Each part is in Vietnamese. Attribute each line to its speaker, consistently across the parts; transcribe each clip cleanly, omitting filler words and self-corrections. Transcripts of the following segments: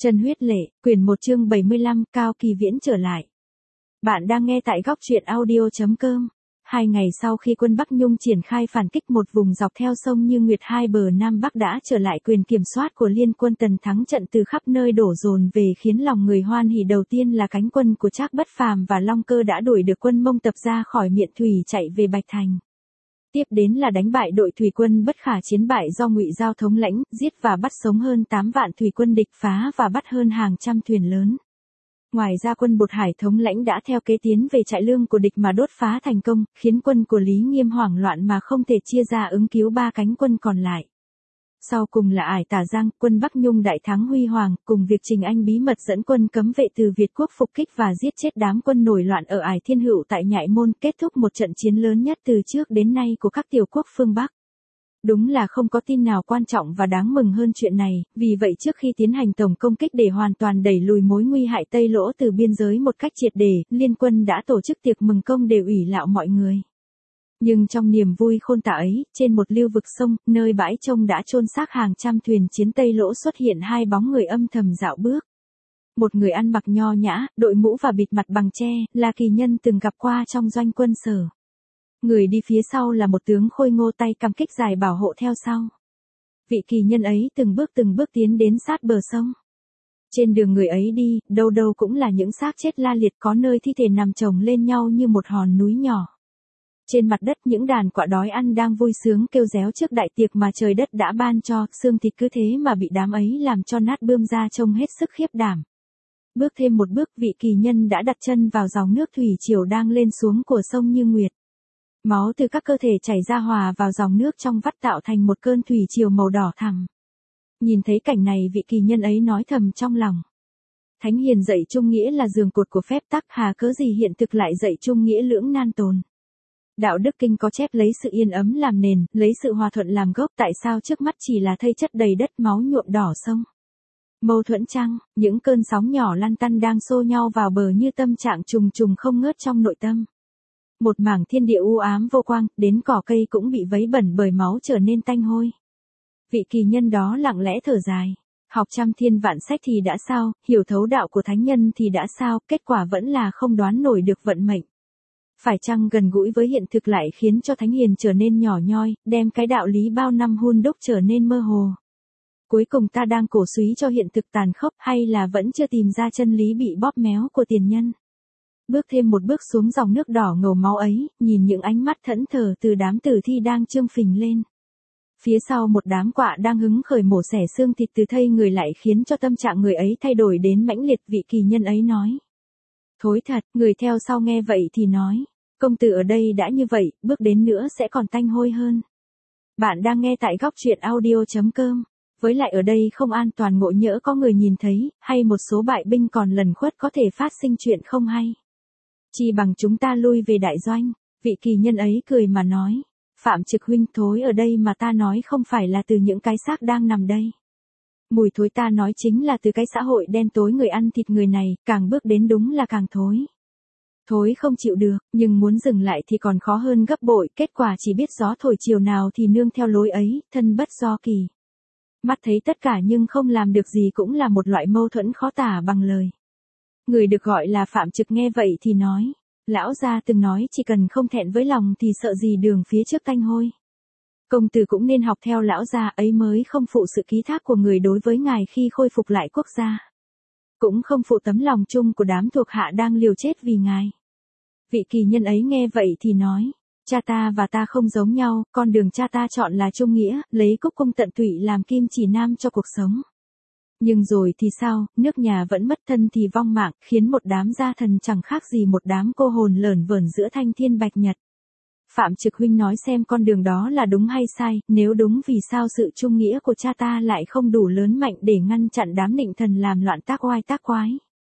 Speaker 1: Chân huyết lệ, quyển 1 chương 75, Cao Kỳ Viễn trở lại. Bạn đang nghe tại góc truyện audio.com. 2 ngày sau khi quân Bắc Nhung triển khai phản kích một vùng dọc theo sông Như Nguyệt, hai bờ Nam Bắc đã trở lại quyền kiểm soát của liên quân Tần, thắng trận từ khắp nơi đổ dồn về khiến lòng người hoan hỉ. Đầu tiên là cánh quân của Trác Bất Phàm và Long Cơ đã đuổi được quân Mông Tập ra khỏi Miện Thủy chạy về Bạch Thành. Tiếp đến là đánh bại đội thủy quân Bất Khả Chiến bại do Ngụy Giao thống lãnh, giết và bắt sống hơn 8 vạn thủy quân địch, phá và bắt hơn hàng trăm thuyền lớn. Ngoài ra quân Bột Hải thống lãnh đã theo kế tiến về trại lương của địch mà đốt phá thành công, khiến quân của Lý Nghiêm hoảng loạn mà không thể chia ra ứng cứu ba cánh quân còn lại. Sau cùng là Ải Tả Giang, quân Bắc Nhung đại thắng huy hoàng, cùng việc Trình Anh bí mật dẫn quân cấm vệ từ Việt Quốc phục kích và giết chết đám quân nổi loạn ở Ải Thiên Hữu tại Nhại Môn, kết thúc một trận chiến lớn nhất từ trước đến nay của các tiểu quốc phương Bắc. Đúng là không có tin nào quan trọng và đáng mừng hơn chuyện này, vì vậy trước khi tiến hành tổng công kích để hoàn toàn đẩy lùi mối nguy hại Tây Lỗ từ biên giới một cách triệt để, liên quân đã tổ chức tiệc mừng công để ủy lạo mọi người. Nhưng trong niềm vui khôn tả ấy, trên một lưu vực sông, nơi bãi trông đã chôn xác hàng trăm thuyền chiến Tây Lỗ, xuất hiện hai bóng người âm thầm dạo bước. Một người ăn mặc nho nhã, đội mũ và bịt mặt bằng tre, là kỳ nhân từng gặp qua trong doanh quân Sở. Người đi phía sau là một tướng khôi ngô tay cầm kích dài bảo hộ theo sau. Vị kỳ nhân ấy từng bước tiến đến sát bờ sông. Trên đường người ấy đi, đâu đâu cũng là những xác chết la liệt, có nơi thi thể nằm chồng lên nhau như một hòn núi nhỏ. Trên mặt đất những đàn quạ đói ăn đang vui sướng kêu réo trước đại tiệc mà trời đất đã ban cho, xương thịt cứ thế mà bị đám ấy làm cho nát bươm ra, trông hết sức khiếp đảm. Bước thêm một bước, vị kỳ nhân đã đặt chân vào dòng nước thủy triều đang lên xuống của sông Như Nguyệt. Máu từ các cơ thể chảy ra hòa vào dòng nước trong vắt tạo thành một cơn thủy triều màu đỏ thẳm. Nhìn thấy cảnh này, vị kỳ nhân ấy nói thầm trong lòng. Thánh hiền dạy trung nghĩa là giường cột của phép tắc, hà cớ gì hiện thực lại dạy trung nghĩa lưỡng nan tồn. Đạo đức kinh có chép lấy sự yên ấm làm nền, lấy sự hòa thuận làm gốc, tại sao trước mắt chỉ là thây chất đầy đất, máu nhuộm đỏ sông. Mâu thuẫn chăng, những cơn sóng nhỏ lăn tăn đang xô nhau vào bờ như tâm trạng trùng trùng không ngớt trong nội tâm. Một mảng thiên địa u ám vô quang, đến cỏ cây cũng bị vấy bẩn bởi máu trở nên tanh hôi. Vị kỳ nhân đó lặng lẽ thở dài. Học trăm thiên vạn sách thì đã sao, hiểu thấu đạo của thánh nhân thì đã sao, kết quả vẫn là không đoán nổi được vận mệnh. Phải chăng gần gũi với hiện thực lại khiến cho thánh hiền trở nên nhỏ nhoi, đem cái đạo lý bao năm hun đúc trở nên mơ hồ. Cuối cùng ta đang cổ súy cho hiện thực tàn khốc, hay là vẫn chưa tìm ra chân lý bị bóp méo của tiền nhân. Bước thêm một bước xuống dòng nước đỏ ngầu máu ấy, nhìn những ánh mắt thẫn thờ từ đám tử thi đang trương phình lên. Phía sau một đám quạ đang hứng khởi mổ xẻ xương thịt từ thây người lại khiến cho tâm trạng người ấy thay đổi đến mãnh liệt. Vị kỳ nhân ấy nói. Thối thật, người theo sau nghe vậy thì nói. Công tử ở đây đã như vậy, bước đến nữa sẽ còn tanh hôi hơn. Bạn đang nghe tại góc truyện audio.com. Với lại ở đây không an toàn, ngộ nhỡ có người nhìn thấy, hay một số bại binh còn lẩn khuất có thể phát sinh chuyện không hay. Chỉ bằng chúng ta lui về đại doanh. Vị kỳ nhân ấy cười mà nói. Phạm Trực huynh, thối ở đây mà ta nói không phải là từ những cái xác đang nằm đây. Mùi thối ta nói chính là từ cái xã hội đen tối người ăn thịt người này, càng bước đến đúng là càng thối. Thối không chịu được, nhưng muốn dừng lại thì còn khó hơn gấp bội, kết quả chỉ biết gió thổi chiều nào thì nương theo lối ấy, thân bất do kỳ. Mắt thấy tất cả nhưng không làm được gì cũng là một loại mâu thuẫn khó tả bằng lời. Người được gọi là Phạm Trực nghe vậy thì nói, lão gia từng nói chỉ cần không thẹn với lòng thì sợ gì đường phía trước tanh hôi. Công tử cũng nên học theo lão gia ấy mới không phụ sự ký thác của người đối với ngài khi khôi phục lại quốc gia. Cũng không phụ tấm lòng chung của đám thuộc hạ đang liều chết vì ngài. Vị kỳ nhân ấy nghe vậy thì nói, cha ta và ta không giống nhau, con đường cha ta chọn là trung nghĩa, lấy cúc cung tận tụy làm kim chỉ nam cho cuộc sống. Nhưng rồi thì sao, nước nhà vẫn mất thân thì vong mạng, khiến một đám gia thần chẳng khác gì một đám cô hồn lởn vởn giữa thanh thiên bạch nhật. Phạm Trực huynh nói xem con đường đó là đúng hay sai, nếu đúng vì sao sự trung nghĩa của cha ta lại không đủ lớn mạnh để ngăn chặn đám nịnh thần làm loạn tác oai tác quái.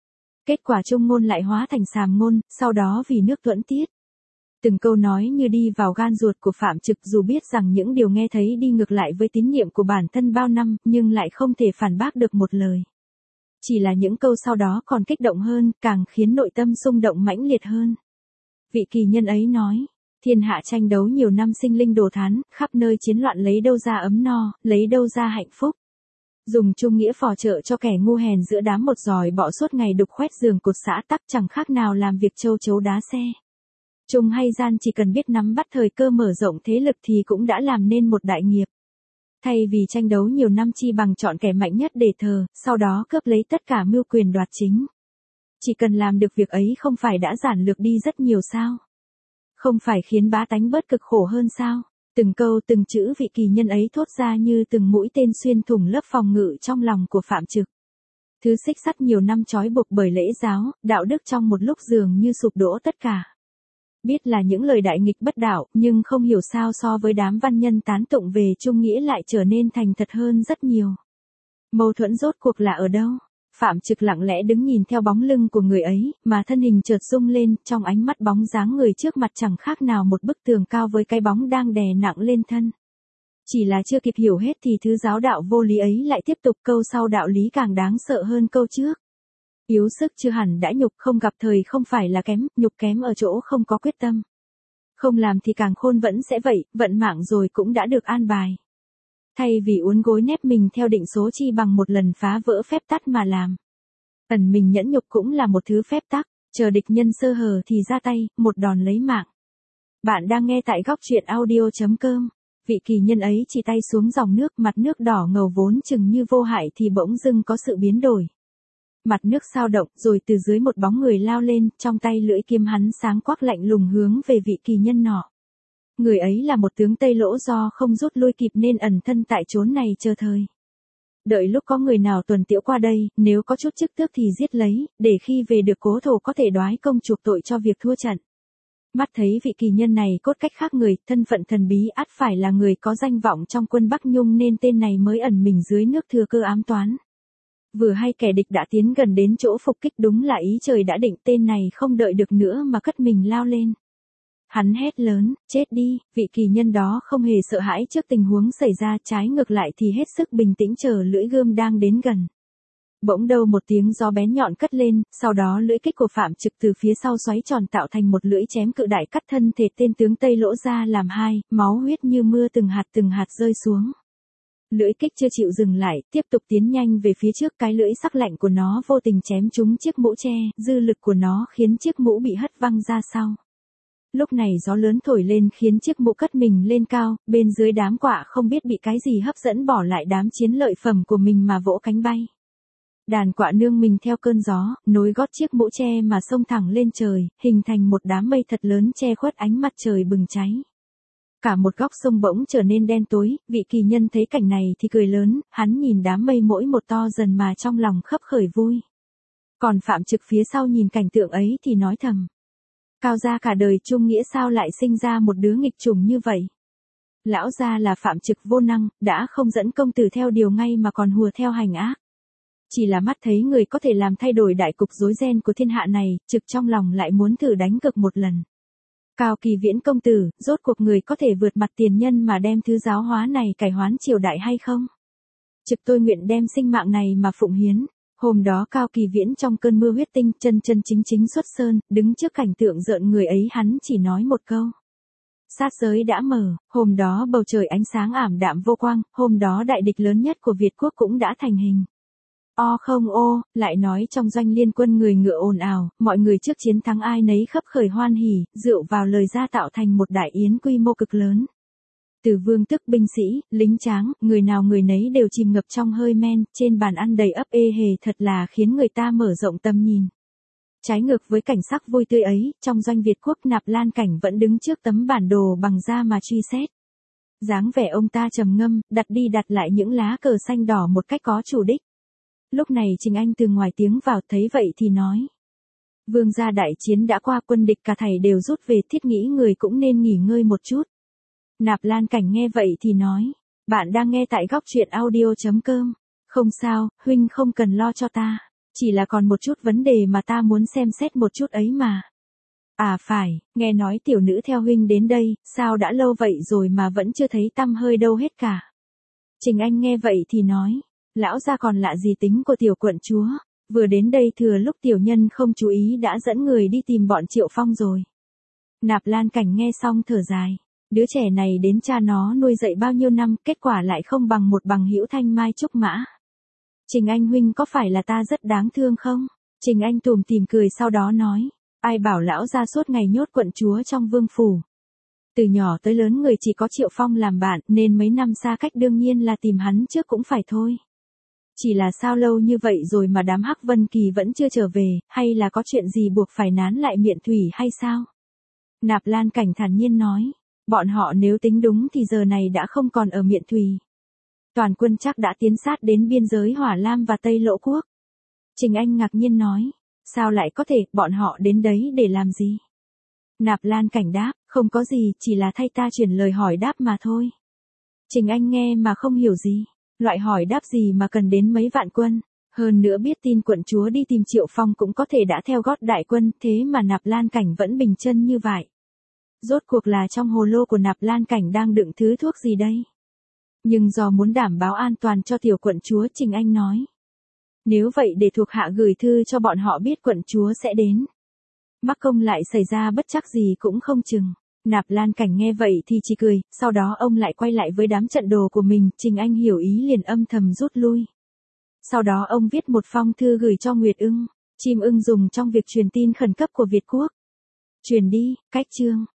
Speaker 1: Kết quả trung ngôn lại hóa thành sàm ngôn, sau đó vì nước thuẫn tiết. Từng câu nói như đi vào gan ruột của Phạm Trực, dù biết rằng những điều nghe thấy đi ngược lại với tín nhiệm của bản thân bao năm, nhưng lại không thể phản bác được một lời. Chỉ là những câu sau đó còn kích động hơn, càng khiến nội tâm xung động mãnh liệt hơn. Vị kỳ nhân ấy nói, thiên hạ tranh đấu nhiều năm sinh linh đồ thán, khắp nơi chiến loạn lấy đâu ra ấm no, lấy đâu ra hạnh phúc. Dùng trung nghĩa phò trợ cho kẻ ngu hèn giữa đám một giỏi bọ suốt ngày đục khoét giường cột xã tắc chẳng khác nào làm việc châu chấu đá xe. Trung hay gian chỉ cần biết nắm bắt thời cơ mở rộng thế lực thì cũng đã làm nên một đại nghiệp. Thay vì tranh đấu nhiều năm chi bằng chọn kẻ mạnh nhất để thờ, sau đó cướp lấy tất cả mưu quyền đoạt chính. Chỉ cần làm được việc ấy không phải đã giản lược đi rất nhiều sao? Không phải khiến bá tánh bớt cực khổ hơn sao? Từng câu từng chữ vị kỳ nhân ấy thốt ra như từng mũi tên xuyên thủng lớp phòng ngự trong lòng của Phạm Trực. Thứ xích sắt nhiều năm trói buộc bởi lễ giáo, đạo đức trong một lúc dường như sụp đổ tất cả. Biết là những lời đại nghịch bất đạo, nhưng không hiểu sao so với đám văn nhân tán tụng về trung nghĩa lại trở nên thành thật hơn rất nhiều. Mâu thuẫn rốt cuộc là ở đâu? Phạm Trực lặng lẽ đứng nhìn theo bóng lưng của người ấy, mà thân hình chợt rung lên, trong ánh mắt bóng dáng người trước mặt chẳng khác nào một bức tường cao với cái bóng đang đè nặng lên thân. Chỉ là chưa kịp hiểu hết thì thứ giáo đạo vô lý ấy lại tiếp tục, câu sau đạo lý càng đáng sợ hơn câu trước. Yếu sức chưa hẳn đã nhục, không gặp thời không phải là kém, nhục kém ở chỗ không có quyết tâm. Không làm thì càng khôn vẫn sẽ vậy, vận mạng rồi cũng đã được an bài. Thay vì uốn gối nép mình theo định số chi bằng một lần phá vỡ phép tắc mà làm. Ẩn mình nhẫn nhục cũng là một thứ phép tắc, chờ địch nhân sơ hở thì ra tay, một đòn lấy mạng. Bạn đang nghe tại góc truyện audio.com. Vị kỳ nhân ấy chỉ tay xuống dòng nước, mặt nước đỏ ngầu vốn chừng như vô hại thì bỗng dưng có sự biến đổi. Mặt nước sao động, rồi từ dưới một bóng người lao lên, trong tay lưỡi kiếm hắn sáng quắc lạnh lùng hướng về vị kỳ nhân nọ. Người ấy là một tướng Tây Lỗ do không rút lui kịp nên ẩn thân tại chốn này chờ thời. Đợi lúc có người nào tuần tiễu qua đây, nếu có chút chức tước thì giết lấy, để khi về được cố thổ có thể đoái công chuộc tội cho việc thua trận. Mắt thấy vị kỳ nhân này cốt cách khác người, thân phận thần bí ắt phải là người có danh vọng trong quân Bắc Nhung nên tên này mới ẩn mình dưới nước thừa cơ ám toán. Vừa hay kẻ địch đã tiến gần đến chỗ phục kích, đúng là ý trời đã định, tên này không đợi được nữa mà cất mình lao lên. Hắn hét lớn, chết đi, vị kỳ nhân đó không hề sợ hãi trước tình huống xảy ra, trái ngược lại thì hết sức bình tĩnh chờ lưỡi gươm đang đến gần. Bỗng đâu một tiếng gió bén nhọn cất lên, sau đó lưỡi kích của Phạm Trực từ phía sau xoáy tròn tạo thành một lưỡi chém cự đại cắt thân thể tên tướng Tây Lỗ ra làm hai, máu huyết như mưa từng hạt rơi xuống. Lưỡi kích chưa chịu dừng lại, tiếp tục tiến nhanh về phía trước, cái lưỡi sắc lạnh của nó vô tình chém trúng chiếc mũ tre, dư lực của nó khiến chiếc mũ bị hất văng ra sau. Lúc này gió lớn thổi lên khiến chiếc mũ cất mình lên cao, bên dưới đám quạ không biết bị cái gì hấp dẫn bỏ lại đám chiến lợi phẩm của mình mà vỗ cánh bay. Đàn quạ nương mình theo cơn gió, nối gót chiếc mũ tre mà xông thẳng lên trời, hình thành một đám mây thật lớn che khuất ánh mặt trời bừng cháy. Cả một góc sông bỗng trở nên đen tối, vị kỳ nhân thấy cảnh này thì cười lớn, hắn nhìn đám mây mỗi một to dần mà trong lòng khấp khởi vui. Còn Phạm Trực phía sau nhìn cảnh tượng ấy thì nói thầm. Cao gia cả đời trung nghĩa sao lại sinh ra một đứa nghịch chủng như vậy? Lão gia là Phạm Trực vô năng, đã không dẫn công tử theo điều ngay mà còn hùa theo hành ác. Chỉ là mắt thấy người có thể làm thay đổi đại cục rối ren của thiên hạ này, Trực trong lòng lại muốn thử đánh cược một lần. Cao Kỳ Viễn công tử, rốt cuộc người có thể vượt mặt tiền nhân mà đem thứ giáo hóa này cải hoán triều đại hay không? Trực tôi nguyện đem sinh mạng này mà phụng hiến. Hôm đó Cao Kỳ Viễn trong cơn mưa huyết tinh chân chính xuất sơn, đứng trước cảnh tượng rợn người ấy hắn chỉ nói một câu. Sát giới đã mở, hôm đó bầu trời ánh sáng ảm đạm vô quang, hôm đó đại địch lớn nhất của Việt quốc cũng đã thành hình. O không ô, lại nói trong doanh liên quân người ngựa ồn ào, mọi người trước chiến thắng ai nấy khấp khởi hoan hỉ, rượu vào lời ra tạo thành một đại yến quy mô cực lớn. Từ vương tức binh sĩ, lính tráng, người nào người nấy đều chìm ngập trong hơi men, trên bàn ăn đầy ắp ê hề thật là khiến người ta mở rộng tầm nhìn. Trái ngược với cảnh sắc vui tươi ấy, trong doanh Việt quốc Nạp Lan Cảnh vẫn đứng trước tấm bản đồ bằng da mà truy xét. Dáng vẻ ông ta trầm ngâm, đặt đi đặt lại những lá cờ xanh đỏ một cách có chủ đích. Lúc này Trình Anh từ ngoài tiếng vào thấy vậy thì nói. Vương gia đại chiến đã qua, quân địch cả thảy đều rút về, thiết nghĩ người cũng nên nghỉ ngơi một chút. Nạp Lan Cảnh nghe vậy thì nói. Bạn đang nghe tại góc truyện audio.com. Không sao, huynh không cần lo cho ta. Chỉ là còn một chút vấn đề mà ta muốn xem xét một chút ấy mà. À phải, nghe nói tiểu nữ theo huynh đến đây, sao đã lâu vậy rồi mà vẫn chưa thấy tăm hơi đâu hết cả. Trình Anh nghe vậy thì nói. Lão gia còn lạ gì tính của tiểu quận chúa, vừa đến đây thừa lúc tiểu nhân không chú ý đã dẫn người đi tìm bọn Triệu Phong rồi. Nạp Lan Cảnh nghe xong thở dài, đứa trẻ này đến cha nó nuôi dạy bao nhiêu năm, kết quả lại không bằng một bằng hữu thanh mai trúc mã. Trình Anh huynh có phải là ta rất đáng thương không? Trình Anh tủm tỉm cười sau đó nói, ai bảo lão gia suốt ngày nhốt quận chúa trong vương phủ. Từ nhỏ tới lớn người chỉ có Triệu Phong làm bạn nên mấy năm xa cách đương nhiên là tìm hắn trước cũng phải thôi. Chỉ là sao lâu như vậy rồi mà đám Hắc Vân Kỳ vẫn chưa trở về, hay là có chuyện gì buộc phải nán lại Miện Thủy hay sao? Nạp Lan Cảnh thản nhiên nói, bọn họ nếu tính đúng thì giờ này đã không còn ở Miện Thủy. Toàn quân chắc đã tiến sát đến biên giới Hỏa Lam và Tây Lỗ Quốc. Trình Anh ngạc nhiên nói, sao lại có thể, bọn họ đến đấy để làm gì? Nạp Lan Cảnh đáp, không có gì, chỉ là thay ta chuyển lời hỏi đáp mà thôi. Trình Anh nghe mà không hiểu gì, loại hỏi đáp gì mà cần đến mấy vạn quân, hơn nữa biết tin quận chúa đi tìm Triệu Phong cũng có thể đã theo gót đại quân, thế mà Nạp Lan Cảnh vẫn bình chân như vậy. Rốt cuộc là trong hồ lô của Nạp Lan Cảnh đang đựng thứ thuốc gì đây? Nhưng do muốn đảm bảo an toàn cho tiểu quận chúa, Trình Anh nói, nếu vậy để thuộc hạ gửi thư cho bọn họ biết quận chúa sẽ đến. Mắc công lại xảy ra bất trắc gì cũng không chừng. Nạp Lan Cảnh nghe vậy thì chỉ cười, sau đó ông lại quay lại với đám trận đồ của mình, Trình Anh hiểu ý liền âm thầm rút lui. Sau đó ông viết một phong thư gửi cho Nguyệt Ưng, chim ưng dùng trong việc truyền tin khẩn cấp của Việt Quốc. Truyền đi, cách chương.